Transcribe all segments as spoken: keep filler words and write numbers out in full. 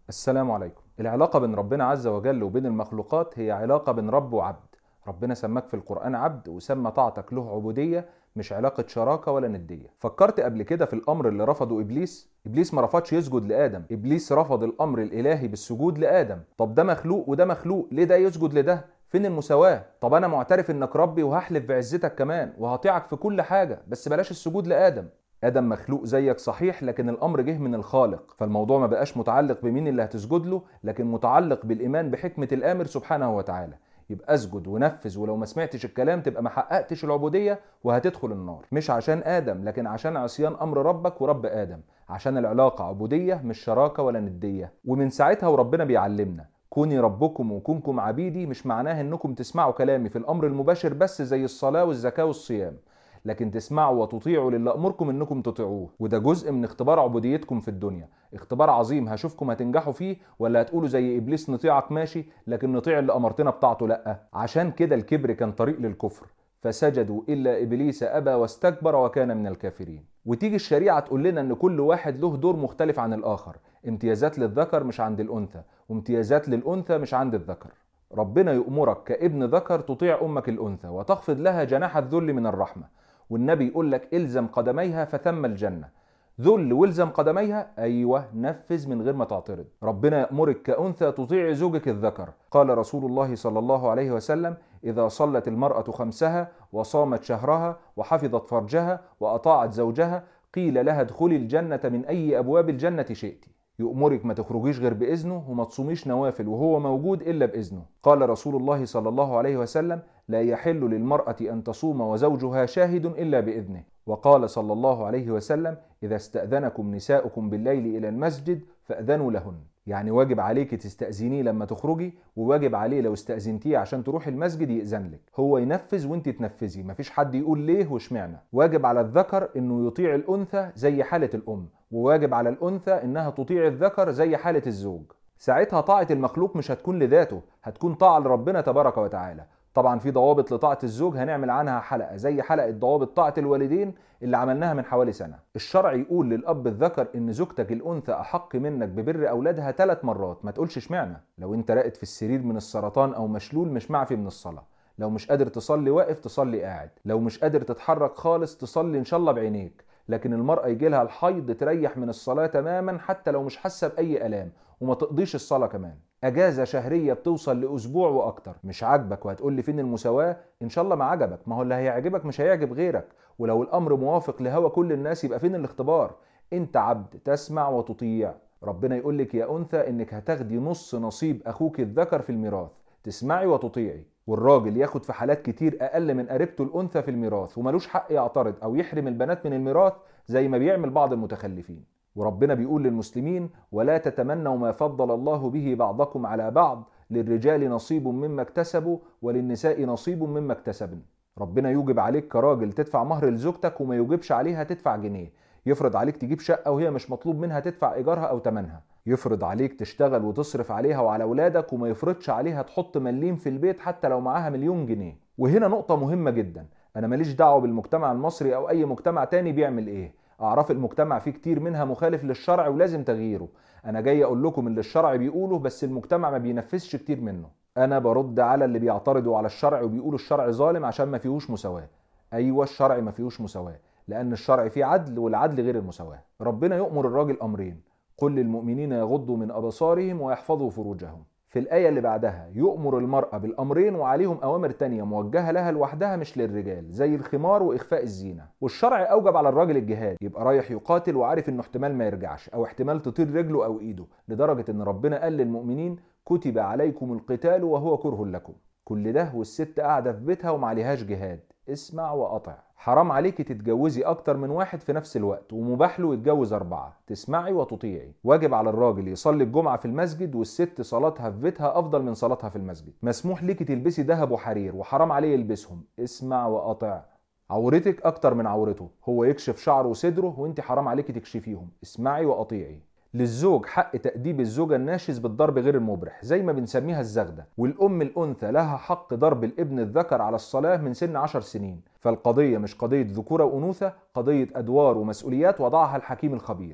السلام عليكم. العلاقة بين ربنا عز وجل وبين المخلوقات هي علاقة بين رب وعبد. ربنا سماك في القرآن عبد وسمى طاعتك له عبودية، مش علاقة شراكة ولا ندية. فكرت قبل كده في الأمر اللي رفضه إبليس؟ إبليس ما رفضش يسجد لآدم، إبليس رفض الأمر الإلهي بالسجود لآدم. طب ده مخلوق وده مخلوق، ليه ده يسجد لده؟ فين المساواة؟ طب أنا معترف إنك ربي وهحلف بعزتك كمان وهطيعك في كل حاجة، بس بلاش السجود لآدم. آدم مخلوق زيك صحيح، لكن الأمر جه من الخالق، فالموضوع ما بقاش متعلق بمين اللي هتسجد له، لكن متعلق بالإيمان بحكمة الآمر سبحانه وتعالى. يبقى اسجد ونفذ، ولو ما سمعتش الكلام تبقى ما حققتش العبودية وهتدخل النار، مش عشان آدم لكن عشان عصيان أمر ربك ورب آدم، عشان العلاقة عبودية مش شراكة ولا ندية. ومن ساعتها وربنا بيعلمنا كوني ربكم وكونكم عبيدي، مش معناه انكم تسمعوا كلامي في الأمر المباشر بس زي الصلاة والزكاة والصيام، لكن تسمعوا وتطيعوا للي أمركم انكم تطيعوه. وده جزء من اختبار عبوديتكم في الدنيا، اختبار عظيم هشوفكم هتنجحوا فيه ولا هتقولوا زي ابليس نطيعك ماشي لكن نطيع اللي امرتنا بتاعته لا. عشان كده الكبر كان طريق للكفر، فسجدوا الا ابليس ابى واستكبر وكان من الكافرين. وتيجي الشريعه تقول لنا ان كل واحد له دور مختلف عن الاخر، امتيازات للذكر مش عند الانثى وامتيازات للانثى مش عند الذكر. ربنا يأمرك كابن ذكر تطيع امك الانثى وتخفض لها جناح الذل من الرحمه، والنبي يقول لك الزم قدميها فثم الجنة. ذل والزم قدميها، ايوه نفذ من غير ما تعترض. ربنا يأمرك كأنثى تطيع زوجك الذكر، قال رسول الله صلى الله عليه وسلم: إذا صلت المرأة خمسها وصامت شهرها وحفظت فرجها وأطاعت زوجها قيل لها ادخلي الجنة من أي أبواب الجنة شئت. يؤمرك ما تخرجيش غير بإذنه وما تصوميش نوافل وهو موجود إلا بإذنه. قال رسول الله صلى الله عليه وسلم: لا يحل للمرأة أن تصوم وزوجها شاهد إلا بإذنه. وقال صلى الله عليه وسلم: إذا استأذنكم نساؤكم بالليل إلى المسجد فأذنوا لهن. يعني واجب عليك تستأذنيه لما تخرجي، وواجب عليه لو استأذنتيه عشان تروح المسجد يأذن لك، هو ينفذ وانت تنفذي، مفيش حد يقول ليه واشمعنى. واجب على الذكر انه يطيع الأنثى زي حالة الأم، وواجب على الأنثى انها تطيع الذكر زي حالة الزوج. ساعتها طاعة المخلوق مش هتكون لذاته، هتكون طاعة لربنا تبارك وتعالى. طبعا في ضوابط لطاعة الزوج هنعمل عنها حلقة، زي حلقة ضوابط طاعة الوالدين اللي عملناها من حوالي سنة. الشرع يقول للأب الذكر إن زوجتك الأنثى أحق منك ببر أولادها ثلاث مرات، ما تقولش اشمعنى. لو أنت راقد في السرير من السرطان أو مشلول مش معفي من الصلاة، لو مش قادر تصلي واقف تصلي قاعد، لو مش قادر تتحرك خالص تصلي إن شاء الله بعينيك. لكن المرأة يجي لها الحيض تريح من الصلاة تماما حتى لو مش حاسة بأي ألام، وما تقضيش الصلاة كمان. اجازه شهريه بتوصل لاسبوع واكتر. مش عاجبك وهتقول لي فين المساواه؟ ان شاء الله ما عجبك، ما هو اللي هيعجبك مش هيعجب غيرك، ولو الامر موافق لهوى كل الناس يبقى فين الاختبار؟ انت عبد تسمع وتطيع. ربنا يقول لك يا انثى انك هتاخدي نص نصيب اخوك الذكر في الميراث، تسمعي وتطيعي. والراجل ياخد في حالات كتير اقل من قريبته الانثى في الميراث، وملوش حق يعترض او يحرم البنات من الميراث زي ما بيعمل بعض المتخلفين. وربنا بيقول للمسلمين: ولا تتمنوا ما فضل الله به بعضكم على بعض، للرجال نصيب مما اكتسبوا وللنساء نصيب مما اكتسبن. ربنا يوجب عليك كراجل تدفع مهر لزوجتك وما يوجبش عليها تدفع جنيه. يفرض عليك تجيب شقة وهي مش مطلوب منها تدفع إيجارها أو تمنها. يفرض عليك تشتغل وتصرف عليها وعلى أولادك وما يفرضش عليها تحط مليم في البيت حتى لو معاها مليون جنيه. وهنا نقطة مهمة جدا، أنا ماليش دعوة بالمجتمع المصري أو أي مجتمع تاني بيعمل إيه. اعراف المجتمع فيه كتير منها مخالف للشرع ولازم تغييره. انا جاي اقول لكم اللي الشرع بيقوله بس المجتمع ما بينفذش كتير منه. انا برد على اللي بيعترضوا على الشرع وبيقولوا الشرع ظالم عشان ما فيهوش مساواة. ايوه الشرع ما فيهوش مساواة، لان الشرع فيه عدل والعدل غير المساواة. ربنا يؤمر الراجل امرين: قل للمؤمنين يغضوا من ابصارهم ويحفظوا فروجهم. في الآية اللي بعدها يؤمر المرأة بالأمرين وعليهم أوامر تانية موجهة لها لوحدها مش للرجال، زي الخمار وإخفاء الزينة. والشرع أوجب على الراجل الجهاد، يبقى رايح يقاتل وعارف إنه احتمال ما يرجعش أو احتمال تطير رجله أو إيده، لدرجة إن ربنا قال للمؤمنين: كتب عليكم القتال وهو كره لكم. كل ده والست قاعدة في بيتها ومعليهاش جهاد. اسمع وأطع. حرام عليكي تتجوزي أكتر من واحد في نفس الوقت، ومباح له يتجوز أربعة. تسمعي وتطيعي. واجب على الراجل يصلي الجمعة في المسجد، والست صلاتها في بيتها أفضل من صلاتها في المسجد. مسموح ليكي تلبسي ذهب وحرير وحرام عليه يلبسهم. اسمع وأطع. عورتك أكتر من عورته، هو يكشف شعره وصدره وانت حرام عليكي تكشفيهم. اسمعي وأطيعي. للزوج حق تأديب الزوجة الناشز بالضرب غير المبرح زي ما بنسميها الزغدة، والأم الأنثى لها حق ضرب الابن الذكر على الصلاة من سن عشر سنين. فالقضية مش قضية ذكورة وأنوثة، قضية أدوار ومسؤوليات وضعها الحكيم الخبير.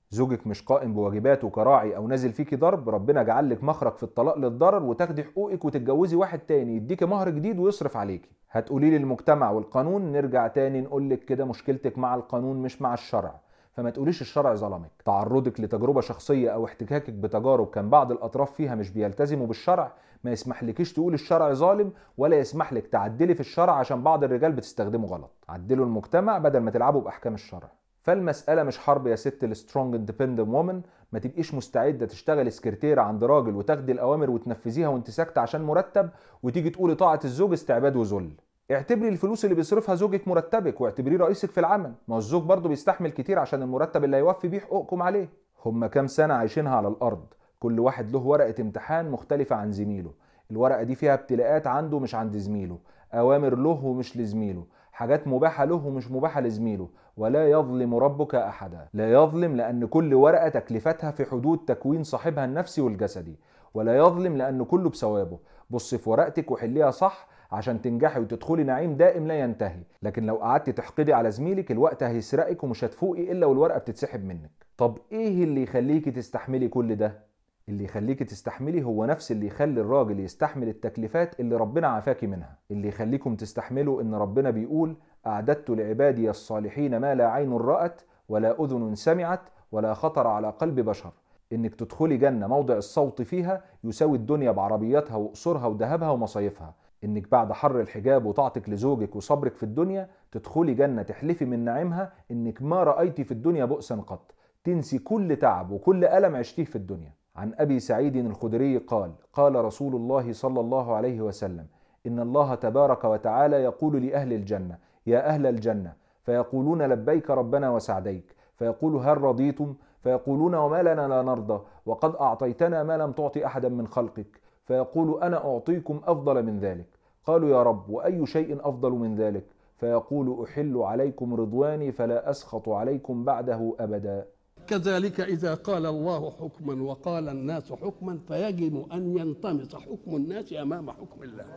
زوجك مش قائم بواجباته كراعي او نازل فيكي ضرب، ربنا جعل لك مخرج في الطلاق للضرر وتاخدي حقوقك وتتجوزي واحد تاني يديكي مهر جديد ويصرف عليكي. هتقولي لي المجتمع والقانون، نرجع تاني نقول لك كده مشكلتك مع القانون مش مع الشرع، فما تقوليش الشرع ظلمك. تعرضك لتجربة شخصية او احتكاكك بتجارب كان بعض الاطراف فيها مش بيلتزموا بالشرع ما يسمحلكيش تقول الشرع ظالم، ولا يسمح لك تعدلي في الشرع عشان بعض الرجال بتستخدمه غلط. عدلوا المجتمع بدل ما تلعبوا باحكام الشرع. فالمسألة مش حرب يا ست السترونج اندبندنت وومن. ما تبقيش مستعدة تشتغلي سكرتيرة عند راجل وتاخدي الأوامر وتنفذيها وانت ساكتة عشان مرتب، وتيجي تقولي طاعة الزوج استعباد وذل. اعتبري الفلوس اللي بيصرفها زوجك مرتبك، واعتبريه رئيسك في العمل. ما هو الزوج برضه بيستحمل كتير عشان المرتب اللي هيوفي بيه حقوقكم عليه. هما كام سنة عايشينها على الأرض، كل واحد له ورقة امتحان مختلفة عن زميله. الورقة دي فيها ابتلاءات عنده مش عند زميله، أوامر له ومش لزميله، حاجات مباحة له ومش مباحة لزميله. ولا يظلم ربك أحدا. لا يظلم لأن كل ورقة تكلفتها في حدود تكوين صاحبها النفسي والجسدي، ولا يظلم لأن كله بثوابه. بص في ورقتك وحليها صح عشان تنجحي وتدخلي نعيم دائم لا ينتهي. لكن لو قعدتي تحقدي على زميلك الوقت هيسرقك ومش هتفوقي إلا والورقة بتتسحب منك. طب إيه اللي يخليكي تستحملي كل ده؟ اللي يخليكي تستحملي هو نفس اللي يخلي الراجل يستحمل التكليفات اللي ربنا عافاكي منها. اللي يخليكم تستحملوا ان ربنا بيقول أعددت لعبادي الصالحين ما لا عين رأت ولا أذن سمعت ولا خطر على قلب بشر. انك تدخلي جنة موضع الصوت فيها يساوي الدنيا بعربياتها وقصورها وذهبها ومصايفها. انك بعد حر الحجاب وطاعتك لزوجك وصبرك في الدنيا تدخلي جنة تحلفي من نعيمها انك ما رأيتي في الدنيا بؤسا قط، تنسي كل تعب وكل ألم عشتيه في الدنيا. عن أبي سعيد الخدري قال قال رسول الله صلى الله عليه وسلم إن الله تبارك وتعالى يقول لأهل الجنة يا أهل الجنة، فيقولون لبيك ربنا وسعديك، فيقول هل رضيتم؟ فيقولون وما لنا لا نرضى وقد أعطيتنا ما لم تعطي أحدا من خلقك. فيقول أنا أعطيكم أفضل من ذلك. قالوا يا رب وأي شيء أفضل من ذلك؟ فيقول أحل عليكم رضواني فلا أسخط عليكم بعده أبدا. كذلك إذا قال الله حكما وقال الناس حكما فيجب أن ينطمس حكم الناس أمام حكم الله.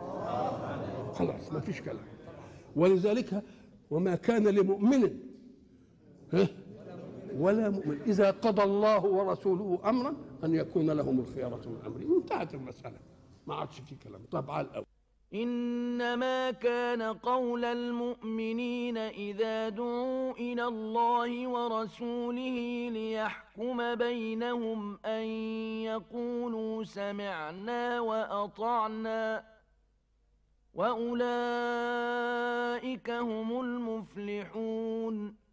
خلاص ما فيش كلام. ولذلك وما كان لمؤمن ولا مؤمن إذا قضى الله ورسوله أمرا أن يكون لهم الخيرة من أمره. انتهت المسألة، ما عادش في كلام. طب على الأول إنما كان قول المؤمنين إذا دعوا إلى الله ورسوله ليحكم بينهم أن يقولوا سمعنا وأطعنا وأولئك هم المفلحون.